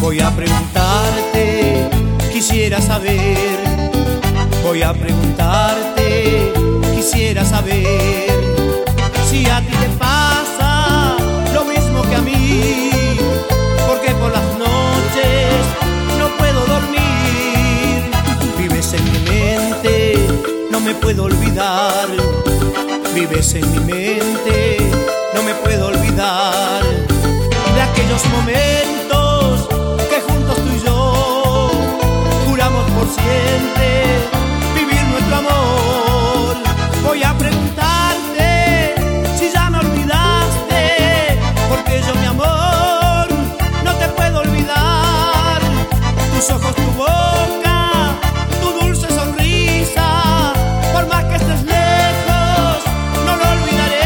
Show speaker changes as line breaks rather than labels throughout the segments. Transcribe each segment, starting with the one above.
Voy a preguntarte, quisiera saber. Voy a preguntarte, quisiera saber si a ti te pasa lo mismo que a mí, porque por las noches no puedo dormir. Vives en mi mente, no me puedo olvidar. Vives en mi mente, no me puedo olvidar de aquellos momentos que juntos tú y yo juramos por siempre vivir nuestro amor. Voy a preguntarte si ya me olvidaste, porque yo, mi amor, no te puedo olvidar. Tus ojos, tu boca, tu dulce sonrisa, por más que estés lejos, no lo olvidaré.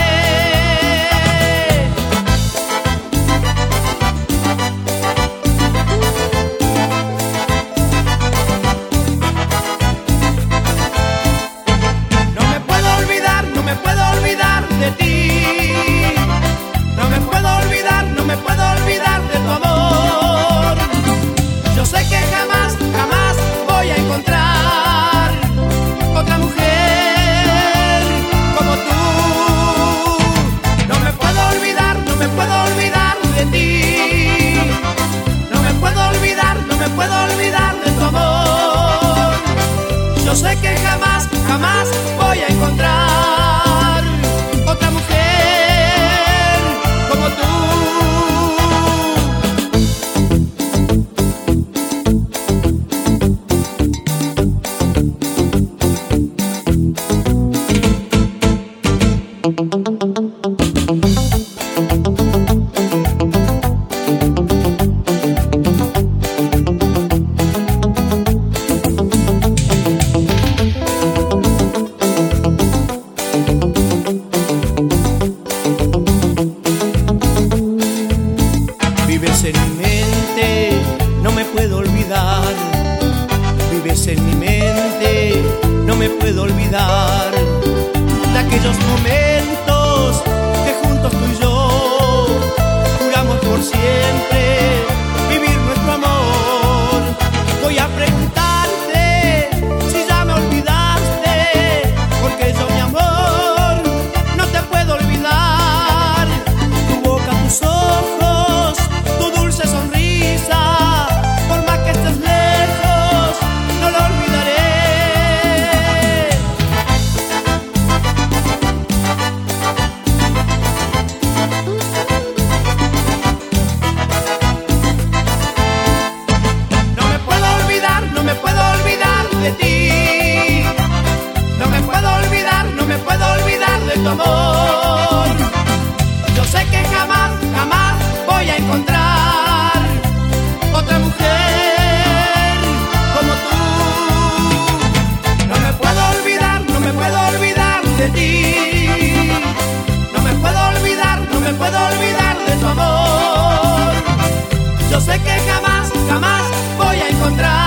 No me puedo olvidar, no me puedo olvidar de ti. No me puedo olvidar, no me puedo olvidar de tu amor. Yo sé que jamás, jamás voy a encontrar otra mujer como tú. No me puedo olvidar, no me puedo olvidar de ti. No me puedo olvidar, no me puedo olvidar de tu amor. Yo sé que jamás, jamás voy a encontrar otra mujer como tú. Vives en mi mente, no me puedo olvidar. Vives en mi mente, no me puedo olvidar de aquellos momentos que juntos tú y yo juramos por siempre vivir nuestro amor. Voy a preguntarte si ya me olvidaste, porque yo, mi amor, no te puedo olvidar. Tu boca, tus ojos, tu dulce sonrisa, por más que estés lejos, no lo olvidaré. No me puedo olvidar, no me puedo olvidar de ti. No me puedo olvidar, no me puedo olvidar de tu amor. Yo sé que jamás, jamás voy a encontrar otra mujer como tú. No me puedo olvidar, no me puedo olvidar de ti. No me puedo olvidar, no me puedo olvidar de tu amor. Yo sé que jamás, jamás voy a encontrar